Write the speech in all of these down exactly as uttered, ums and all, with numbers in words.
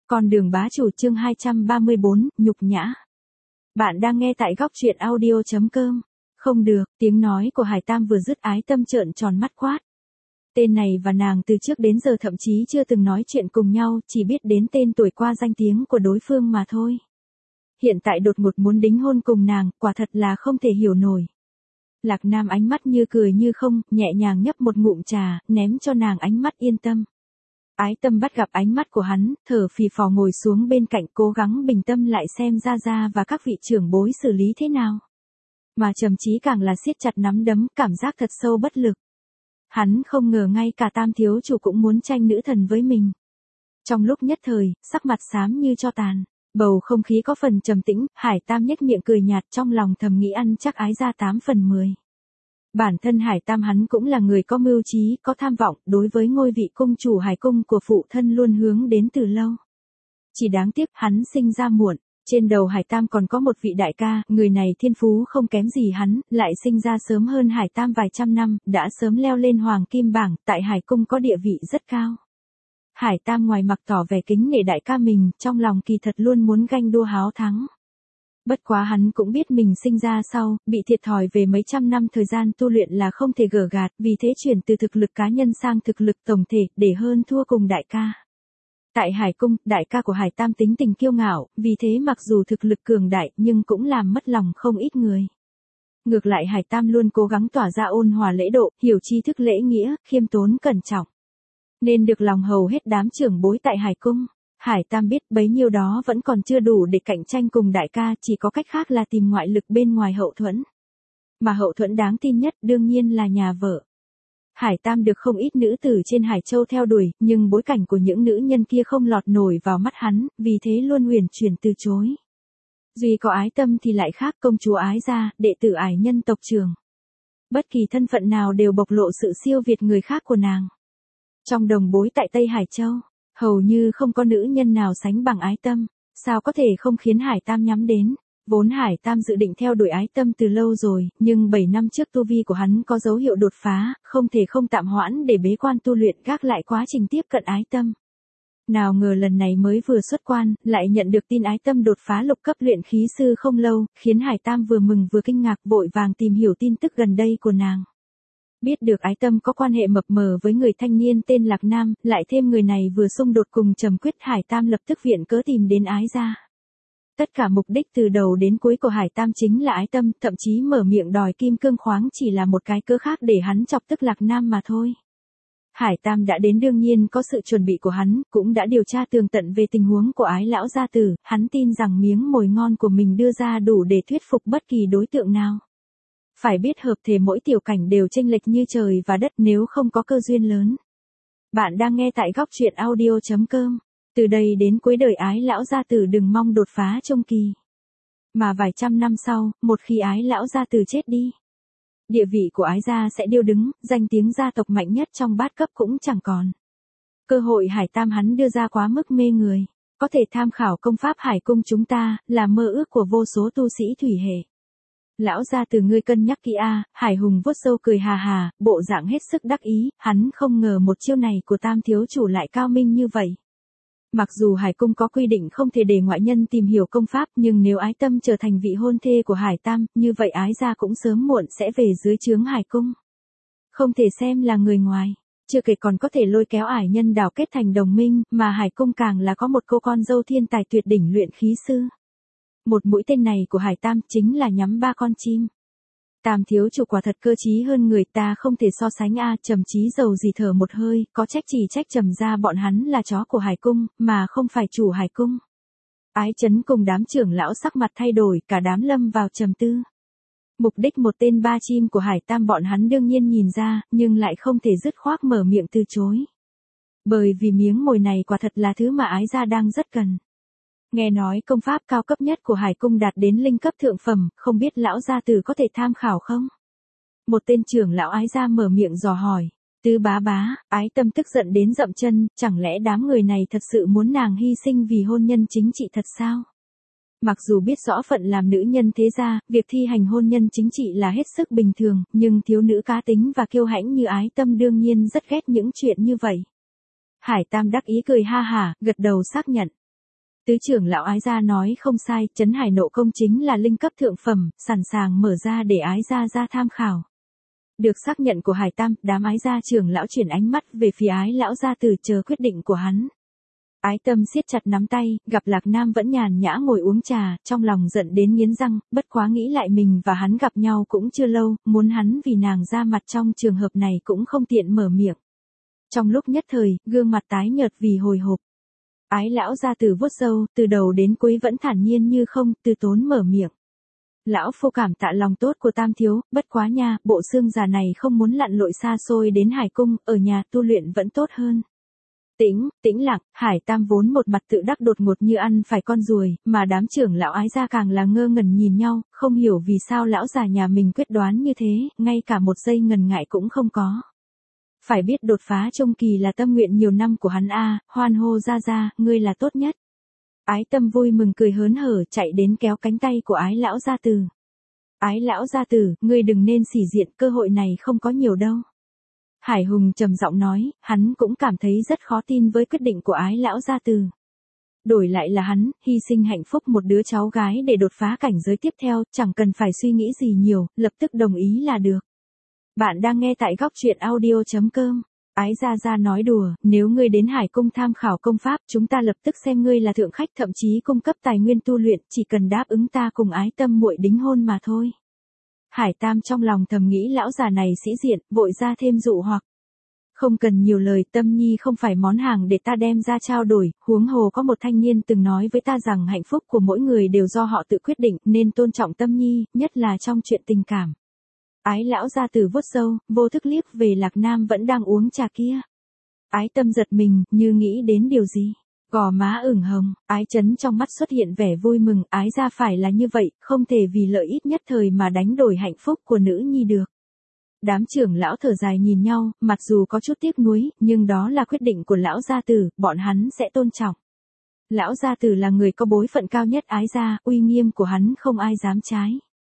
Con đường bá chủ chương hai trăm ba mươi bốn, nhục nhã. Bạn đang nghe tại góc truyện audio chấm com. Không được, tiếng nói của Hải Tam vừa dứt Ái Tâm trợn tròn mắt quát. Tên này và nàng từ trước đến giờ thậm chí chưa từng nói chuyện cùng nhau, chỉ biết đến tên tuổi qua danh tiếng của đối phương mà thôi. Hiện tại đột ngột muốn đính hôn cùng nàng, quả thật là không thể hiểu nổi. Lạc Nam ánh mắt như cười như không, nhẹ nhàng nhấp một ngụm trà, ném cho nàng ánh mắt yên tâm. Ái Tâm bắt gặp ánh mắt của hắn, thở phì phò ngồi xuống bên cạnh cố gắng bình tâm lại xem Gia Gia và các vị trưởng bối xử lý thế nào. Mà Trầm Chí càng là siết chặt nắm đấm, cảm giác thật sâu bất lực. Hắn không ngờ ngay cả Tam thiếu chủ cũng muốn tranh nữ thần với mình. Trong lúc nhất thời, sắc mặt xám như tro tàn, bầu không khí có phần trầm tĩnh, Hải Tam nhếch miệng cười nhạt trong lòng thầm nghĩ ăn chắc Ái Gia tám phần mười. Bản thân Hải Tam hắn cũng là người có mưu trí, có tham vọng, đối với ngôi vị cung chủ Hải cung của phụ thân luôn hướng đến từ lâu. Chỉ đáng tiếc hắn sinh ra muộn, trên đầu Hải Tam còn có một vị đại ca, người này thiên phú không kém gì hắn, lại sinh ra sớm hơn Hải Tam vài trăm năm, đã sớm leo lên hoàng kim bảng, tại Hải cung có địa vị rất cao. Hải Tam ngoài mặt tỏ vẻ kính nể đại ca mình, trong lòng kỳ thật luôn muốn ganh đua háo thắng. Bất quá hắn cũng biết mình sinh ra sau, bị thiệt thòi về mấy trăm năm thời gian tu luyện là không thể gỡ gạt, vì thế chuyển từ thực lực cá nhân sang thực lực tổng thể, để hơn thua cùng đại ca. Tại Hải cung, đại ca của Hải Tam tính tình kiêu ngạo, vì thế mặc dù thực lực cường đại nhưng cũng làm mất lòng không ít người. Ngược lại Hải Tam luôn cố gắng tỏa ra ôn hòa lễ độ, hiểu tri thức lễ nghĩa, khiêm tốn cẩn trọng, nên được lòng hầu hết đám trưởng bối tại Hải cung. Hải Tam biết bấy nhiêu đó vẫn còn chưa đủ để cạnh tranh cùng đại ca, chỉ có cách khác là tìm ngoại lực bên ngoài hậu thuẫn. Mà hậu thuẫn đáng tin nhất đương nhiên là nhà vợ. Hải Tam được không ít nữ tử trên Hải Châu theo đuổi, nhưng bối cảnh của những nữ nhân kia không lọt nổi vào mắt hắn, vì thế luôn huyền chuyển từ chối. Duy có Ái Tâm thì lại khác, công chúa Ái Gia, đệ tử Ải nhân tộc trưởng. Bất kỳ thân phận nào đều bộc lộ sự siêu việt người khác của nàng. Trong đồng bối tại Tây Hải Châu, hầu như không có nữ nhân nào sánh bằng Ái Tâm, sao có thể không khiến Hải Tam nhắm đến. Vốn Hải Tam dự định theo đuổi Ái Tâm từ lâu rồi, nhưng bảy năm trước tu vi của hắn có dấu hiệu đột phá, không thể không tạm hoãn để bế quan tu luyện gác lại quá trình tiếp cận Ái Tâm. Nào ngờ lần này mới vừa xuất quan, lại nhận được tin Ái Tâm đột phá lục cấp luyện khí sư không lâu, khiến Hải Tam vừa mừng vừa kinh ngạc vội vàng tìm hiểu tin tức gần đây của nàng. Biết được Ái Tâm có quan hệ mập mờ với người thanh niên tên Lạc Nam, lại thêm người này vừa xung đột cùng Trầm Quyết, Hải Tam lập tức viện cớ tìm đến Ái Gia. Tất cả mục đích từ đầu đến cuối của Hải Tam chính là Ái Tâm, thậm chí mở miệng đòi kim cương khoáng chỉ là một cái cớ khác để hắn chọc tức Lạc Nam mà thôi. Hải Tam đã đến đương nhiên có sự chuẩn bị của hắn, cũng đã điều tra tường tận về tình huống của Ái lão gia tử, hắn tin rằng miếng mồi ngon của mình đưa ra đủ để thuyết phục bất kỳ đối tượng nào. Phải biết hợp thể mỗi tiểu cảnh đều chênh lệch như trời và đất nếu không có cơ duyên lớn. Bạn đang nghe tại góc truyện audio chấm com. Từ đây đến cuối đời Ái lão gia tử đừng mong đột phá trung kỳ. Mà vài trăm năm sau, một khi Ái lão gia tử chết đi, địa vị của Ái gia sẽ điêu đứng, danh tiếng gia tộc mạnh nhất trong bát cấp cũng chẳng còn. Cơ hội Hải Tam hắn đưa ra quá mức mê người, có thể tham khảo công pháp Hải cung chúng ta, là mơ ước của vô số tu sĩ thủy hệ. Lão gia từ ngươi cân nhắc kỹ a. Hải Hùng vuốt râu cười hà hà, bộ dạng hết sức đắc ý, hắn không ngờ một chiêu này của Tam thiếu chủ lại cao minh như vậy. Mặc dù Hải cung có quy định không thể để ngoại nhân tìm hiểu công pháp, nhưng nếu Ái Tâm trở thành vị hôn thê của Hải Tam, như vậy Ái Gia cũng sớm muộn sẽ về dưới trướng Hải cung. Không thể xem là người ngoài, chưa kể còn có thể lôi kéo Ải nhân đảo kết thành đồng minh, mà Hải cung càng là có một cô con dâu thiên tài tuyệt đỉnh luyện khí sư. Một mũi tên này của Hải Tam chính là nhắm ba con chim. Tam thiếu chủ quả thật cơ trí hơn người ta không thể so sánh a. Trầm Chí dầu gì thở một hơi, có trách chỉ trách Trầm gia bọn hắn là chó của Hải cung, mà không phải chủ Hải cung. Ái Chấn cùng đám trưởng lão sắc mặt thay đổi, cả đám lâm vào trầm tư. Mục đích một tên ba chim của Hải Tam bọn hắn đương nhiên nhìn ra, nhưng lại không thể dứt khoát mở miệng từ chối. Bởi vì miếng mồi này quả thật là thứ mà Ái gia đang rất cần. Nghe nói công pháp cao cấp nhất của Hải cung đạt đến linh cấp thượng phẩm, không biết lão gia tử có thể tham khảo không? Một tên trưởng lão Ái gia mở miệng dò hỏi. Tứ bá bá, Ái Tâm tức giận đến dậm chân, chẳng lẽ đám người này thật sự muốn nàng hy sinh vì hôn nhân chính trị thật sao? Mặc dù biết rõ phận làm nữ nhân thế gia, việc thi hành hôn nhân chính trị là hết sức bình thường, nhưng thiếu nữ cá tính và kiêu hãnh như Ái Tâm đương nhiên rất ghét những chuyện như vậy. Hải Tam đắc ý cười ha hả, gật đầu xác nhận. Tứ trưởng lão Ái gia nói không sai, Trấn Hải Nộ công chính là linh cấp thượng phẩm, sẵn sàng mở ra để Ái gia ra tham khảo. Được xác nhận của Hải Tam, đám Ái gia trưởng lão chuyển ánh mắt về phía Ái lão gia tử chờ quyết định của hắn. Ái Tâm siết chặt nắm tay, gặp Lạc Nam vẫn nhàn nhã ngồi uống trà, trong lòng giận đến nghiến răng, bất quá nghĩ lại mình và hắn gặp nhau cũng chưa lâu, muốn hắn vì nàng ra mặt trong trường hợp này cũng không tiện mở miệng. Trong lúc nhất thời, gương mặt tái nhợt vì hồi hộp. Ái lão gia tử vuốt râu, từ đầu đến cuối vẫn thản nhiên như không, từ tốn mở miệng. Lão phu cảm tạ lòng tốt của Tam thiếu, bất quá nha, bộ xương già này không muốn lặn lội xa xôi đến Hải cung, ở nhà tu luyện vẫn tốt hơn. Tĩnh, tĩnh lặng, Hải Tam vốn một mặt tự đắc đột ngột như ăn phải con ruồi, mà đám trưởng lão Ái gia càng là ngơ ngẩn nhìn nhau, không hiểu vì sao lão già nhà mình quyết đoán như thế, ngay cả một giây ngần ngại cũng không có. Phải biết đột phá trung kỳ là tâm nguyện nhiều năm của hắn a, hoan hô ra ra, ngươi là tốt nhất. Ái Tâm vui mừng cười hớn hở chạy đến kéo cánh tay của Ái lão gia tử. Ái lão gia tử, ngươi đừng nên sỉ diện, cơ hội này không có nhiều đâu. Hải Hùng trầm giọng nói, hắn cũng cảm thấy rất khó tin với quyết định của Ái lão gia tử. Đổi lại là hắn, hy sinh hạnh phúc một đứa cháu gái để đột phá cảnh giới tiếp theo, chẳng cần phải suy nghĩ gì nhiều, lập tức đồng ý là được. Bạn đang nghe tại góc truyện audio chấm com. Ái gia gia nói đùa, nếu ngươi đến Hải cung tham khảo công pháp, chúng ta lập tức xem ngươi là thượng khách, thậm chí cung cấp tài nguyên tu luyện, chỉ cần đáp ứng ta cùng Ái Tâm muội đính hôn mà thôi. Hải Tam trong lòng thầm nghĩ lão già này sĩ diện, vội ra thêm dụ hoặc. Không cần nhiều lời, Tâm nhi không phải món hàng để ta đem ra trao đổi, huống hồ có một thanh niên từng nói với ta rằng hạnh phúc của mỗi người đều do họ tự quyết định, nên tôn trọng Tâm nhi, nhất là trong chuyện tình cảm. Ái lão gia tử vuốt râu, vô thức liếc về Lạc Nam vẫn đang uống trà kia. Ái Tâm giật mình, như nghĩ đến điều gì. Gò má ửng hồng, Ái Chấn trong mắt xuất hiện vẻ vui mừng, Ái gia phải là như vậy, không thể vì lợi ích nhất thời mà đánh đổi hạnh phúc của nữ nhi được. Đám trưởng lão thở dài nhìn nhau, mặc dù có chút tiếc nuối, nhưng đó là quyết định của lão gia tử, bọn hắn sẽ tôn trọng. Lão gia tử là người có bối phận cao nhất Ái gia, uy nghiêm của hắn không ai dám trái.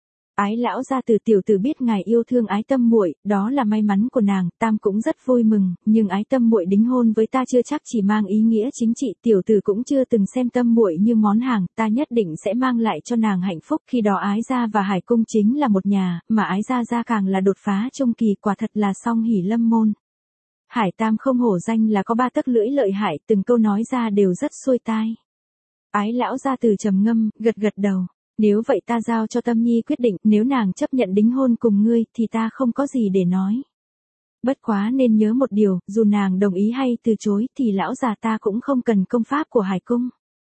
Ái lão gia tử tiểu tử biết ngài yêu thương Ái Tâm muội, đó là may mắn của nàng, Tam cũng rất vui mừng, nhưng Ái Tâm muội đính hôn với ta chưa chắc chỉ mang ý nghĩa chính trị, tiểu tử cũng chưa từng xem Tâm muội như món hàng, ta nhất định sẽ mang lại cho nàng hạnh phúc, khi đó Ái gia và Hải cung chính là một nhà, mà Ái gia gia càng là đột phá trung kỳ, quả thật là song hỷ lâm môn. Hải Tam không hổ danh là có ba tấc lưỡi lợi hại, từng câu nói ra đều rất xuôi tai. Ái lão gia tử trầm ngâm, gật gật đầu. Nếu vậy ta giao cho Tâm nhi quyết định, nếu nàng chấp nhận đính hôn cùng ngươi, thì ta không có gì để nói. Bất quá nên nhớ một điều, dù nàng đồng ý hay từ chối, thì lão già ta cũng không cần công pháp của Hải cung.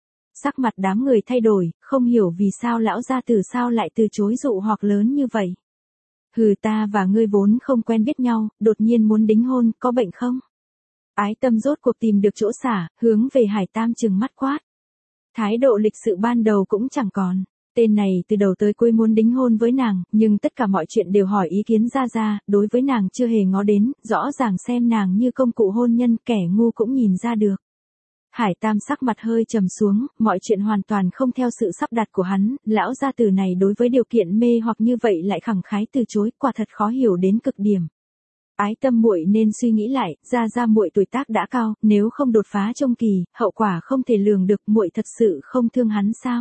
Sắc mặt đám người thay đổi, không hiểu vì sao lão gia tử sao lại từ chối dụ hoặc lớn như vậy. Hừ, ta và ngươi vốn không quen biết nhau, đột nhiên muốn đính hôn, có bệnh không? Ái Tâm rốt cuộc tìm được chỗ xả, hướng về Hải Tam trừng mắt quát. Thái độ lịch sự ban đầu cũng chẳng còn. Tên này từ đầu tới cuối muốn đính hôn với nàng, nhưng tất cả mọi chuyện đều hỏi ý kiến ra ra, đối với nàng chưa hề ngó đến, rõ ràng xem nàng như công cụ hôn nhân, kẻ ngu cũng nhìn ra được. Hải Tam sắc mặt hơi trầm xuống, mọi chuyện hoàn toàn không theo sự sắp đặt của hắn, lão gia tử này đối với điều kiện mê hoặc như vậy lại khẳng khái từ chối, quả thật khó hiểu đến cực điểm. Ái Tâm muội nên suy nghĩ lại, ra ra muội tuổi tác đã cao, nếu không đột phá trung kỳ, hậu quả không thể lường được, muội thật sự không thương hắn sao?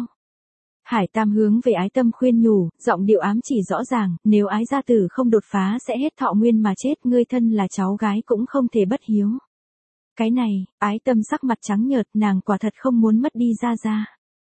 Hải Tam hướng về Ái Tâm khuyên nhủ, giọng điệu ám chỉ rõ ràng, nếu Ái gia tử không đột phá sẽ hết thọ nguyên mà chết, ngươi thân là cháu gái cũng không thể bất hiếu. Cái này, Ái Tâm sắc mặt trắng nhợt, nàng quả thật không muốn mất đi ra ra.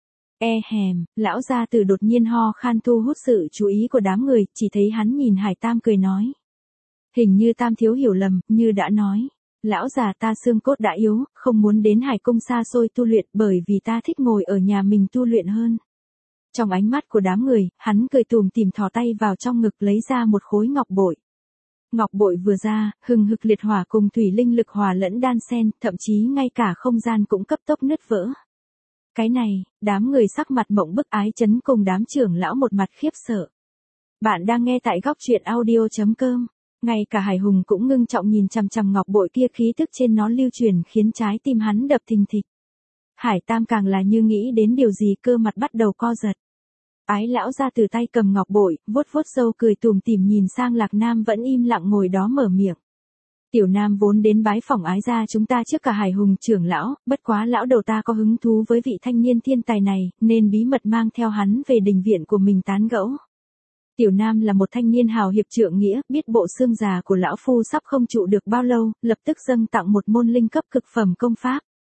E hèm, lão gia tử đột nhiên ho khan thu hút sự chú ý của đám người, chỉ thấy hắn nhìn Hải Tam cười nói. Hình như Tam thiếu hiểu lầm, như đã nói. Lão già ta xương cốt đã yếu, không muốn đến Hải cung xa xôi tu luyện, bởi vì ta thích ngồi ở nhà mình tu luyện hơn. Trong ánh mắt của đám người, hắn cười tùm tìm thò tay vào trong ngực lấy ra một khối ngọc bội. Ngọc bội vừa ra, hừng hực liệt hỏa cùng thủy linh lực hòa lẫn đan xen, thậm chí ngay cả không gian cũng cấp tốc nứt vỡ. Cái này, đám người sắc mặt mộng bức Ái Chấn cùng đám trưởng lão một mặt khiếp sợ. Bạn đang nghe tại góc truyện audio chấm com. Ngay cả Hải Hùng cũng ngưng trọng nhìn chằm chằm ngọc bội kia, khí tức trên nó lưu truyền khiến trái tim hắn đập thình thịch. Hải Tam càng là như nghĩ đến điều gì, cơ mặt bắt đầu co giật. Ái lão ra từ tay cầm ngọc bội, vuốt vuốt râu cười tùm tìm nhìn sang Lạc Nam vẫn im lặng ngồi đó mở miệng. Tiểu Nam vốn đến bái phỏng ái gia chúng ta trước cả Hải Hùng trưởng lão, bất quá lão đầu ta có hứng thú với vị thanh niên thiên tài này, nên bí mật mang theo hắn về đình viện của mình tán gẫu. Tiểu Nam là một thanh niên hào hiệp trượng nghĩa, biết bộ xương già của lão phu sắp không trụ được bao lâu, lập tức dâng tặng một môn linh cấp cực phẩm công pháp.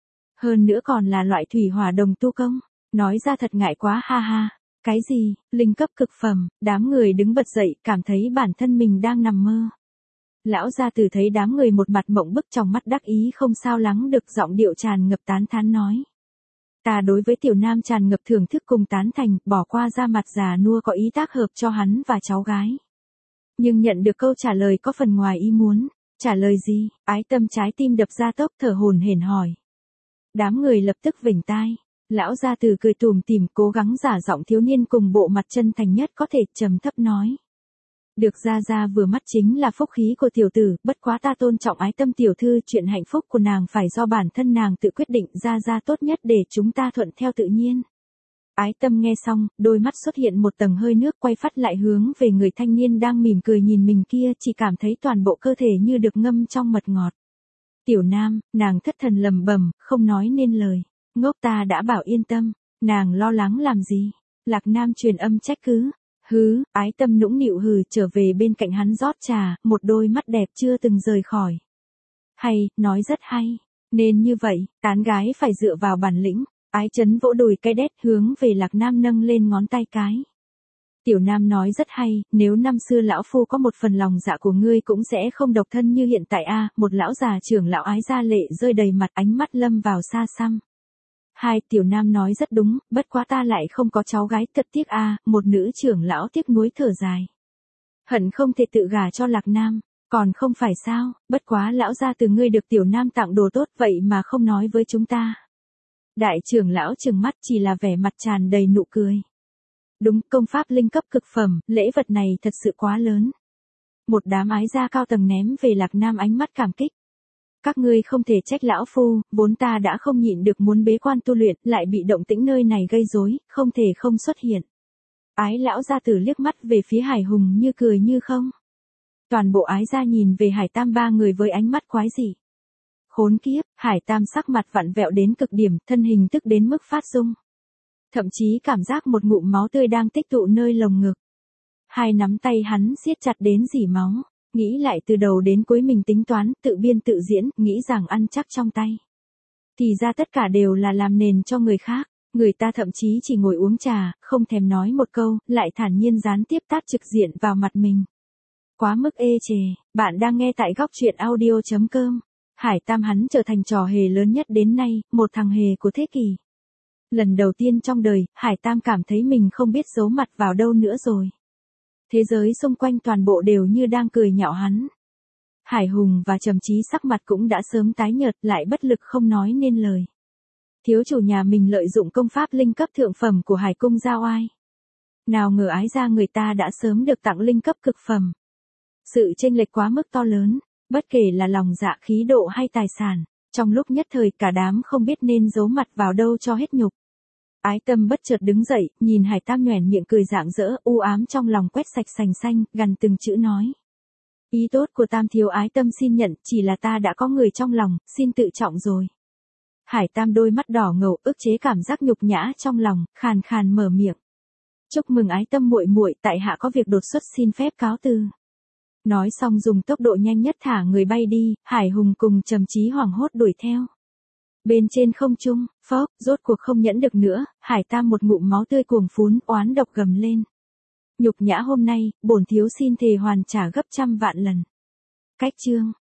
Hơn nữa còn là loại thủy hỏa đồng tu công, nói ra thật ngại quá ha ha. Cái gì, linh cấp cực phẩm, đám người đứng bật dậy, cảm thấy bản thân mình đang nằm mơ. Lão gia tử thấy đám người một mặt mộng bức, trong mắt đắc ý không sao lắng được, giọng điệu tràn ngập tán thán nói. Ta đối với Tiểu Nam tràn ngập thưởng thức cùng tán thành, bỏ qua ra mặt già nua có ý tác hợp cho hắn và cháu gái. Nhưng nhận được câu trả lời có phần ngoài ý muốn. Trả lời gì? Ái Tâm trái tim đập ra tốc, thở hổn hển hỏi. Đám người lập tức vểnh tai. Lão gia tử cười tủm tỉm, cố gắng giả giọng thiếu niên cùng bộ mặt chân thành nhất có thể, trầm thấp nói. Được gia gia vừa mắt chính là phúc khí của tiểu tử, bất quá ta tôn trọng Ái Tâm tiểu thư, chuyện hạnh phúc của nàng phải do bản thân nàng tự quyết định, gia gia tốt nhất để chúng ta thuận theo tự nhiên. Ái Tâm nghe xong, đôi mắt xuất hiện một tầng hơi nước, quay phát lại hướng về người thanh niên đang mỉm cười nhìn mình kia, chỉ cảm thấy toàn bộ cơ thể như được ngâm trong mật ngọt. Tiểu Nam, nàng thất thần lầm bầm, không nói nên lời. Ngốc, ta đã bảo yên tâm, nàng lo lắng làm gì? Lạc Nam truyền âm trách cứ. Hứ, Ái Tâm nũng nịu hừ, trở về bên cạnh hắn rót trà, một đôi mắt đẹp chưa từng rời khỏi. Hay, nói rất hay. Nên như vậy, tán gái phải dựa vào bản lĩnh. Ái Chấn vỗ đùi cái đét hướng về Lạc Nam nâng lên ngón tay cái. Tiểu Nam nói rất hay, nếu năm xưa lão phu có một phần lòng dạ của ngươi cũng sẽ không độc thân như hiện tại a. Một lão già trưởng lão Ái gia lệ rơi đầy mặt, ánh mắt lâm vào xa xăm. Hai, Tiểu Nam nói rất đúng, bất quá ta lại không có cháu gái, thật tiếc a. Một nữ trưởng lão tiếc nuối thở dài. Hận không thể tự gả cho Lạc Nam, còn không phải sao, bất quá lão gia từ ngươi được Tiểu Nam tặng đồ tốt vậy mà không nói với chúng ta. Đại trưởng lão trừng mắt, chỉ là vẻ mặt tràn đầy nụ cười. Đúng, công pháp linh cấp cực phẩm, lễ vật này thật sự quá lớn. Một đám ái gia cao tầng ném về Lạc Nam ánh mắt cảm kích. Các ngươi không thể trách lão phu, vốn ta đã không nhịn được muốn bế quan tu luyện, lại bị động tĩnh nơi này gây rối, không thể không xuất hiện. Ái lão gia tử liếc mắt về phía Hải Hùng như cười như không. Toàn bộ ái gia nhìn về Hải Tam ba người với ánh mắt quái dị. Khốn kiếp, Hải Tam sắc mặt vặn vẹo đến cực điểm, thân hình tức đến mức phát rung. Thậm chí cảm giác một ngụm máu tươi đang tích tụ nơi lồng ngực. Hai nắm tay hắn siết chặt đến rỉ máu. Nghĩ lại từ đầu đến cuối mình tính toán, tự biên tự diễn, nghĩ rằng ăn chắc trong tay. Thì ra tất cả đều là làm nền cho người khác. Người ta thậm chí chỉ ngồi uống trà, không thèm nói một câu, lại thản nhiên gián tiếp tát trực diện vào mặt mình. Quá mức ê chề, bạn đang nghe tại góc truyện audio chấm com. Hải Tam hắn trở thành trò hề lớn nhất đến nay, một thằng hề của thế kỷ. Lần đầu tiên trong đời, Hải Tam cảm thấy mình không biết giấu mặt vào đâu nữa rồi. Thế giới xung quanh toàn bộ đều như đang cười nhạo hắn. Hải Hùng và Trầm Chí sắc mặt cũng đã sớm tái nhợt, lại bất lực không nói nên lời. Thiếu chủ nhà mình lợi dụng công pháp linh cấp thượng phẩm của Hải cung giao oai. Nào ngờ ái gia người ta đã sớm được tặng linh cấp cực phẩm. Sự chênh lệch quá mức to lớn, bất kể là lòng dạ, khí độ hay tài sản, trong lúc nhất thời cả đám không biết nên giấu mặt vào đâu cho hết nhục. Ái Tâm bất chợt đứng dậy, nhìn Hải Tam nhoẻn miệng cười rạng rỡ, u ám trong lòng quét sạch sành xanh, gằn từng chữ nói. Ý tốt của Tam thiếu Ái Tâm xin nhận, chỉ là ta đã có người trong lòng, xin tự trọng rồi. Hải Tam đôi mắt đỏ ngầu, ức chế cảm giác nhục nhã trong lòng, khàn khàn mở miệng. Chúc mừng Ái Tâm muội muội, tại hạ có việc đột xuất xin phép cáo từ. Nói xong dùng tốc độ nhanh nhất thả người bay đi, Hải Hùng cùng Trầm Chí hoảng hốt đuổi theo. Bên trên không trung, phốc, rốt cuộc không nhẫn được nữa, Hải Tam một ngụm máu tươi cuồng phún, oán độc gầm lên. Nhục nhã hôm nay, bổn thiếu xin thề hoàn trả gấp trăm vạn lần. Cách chương.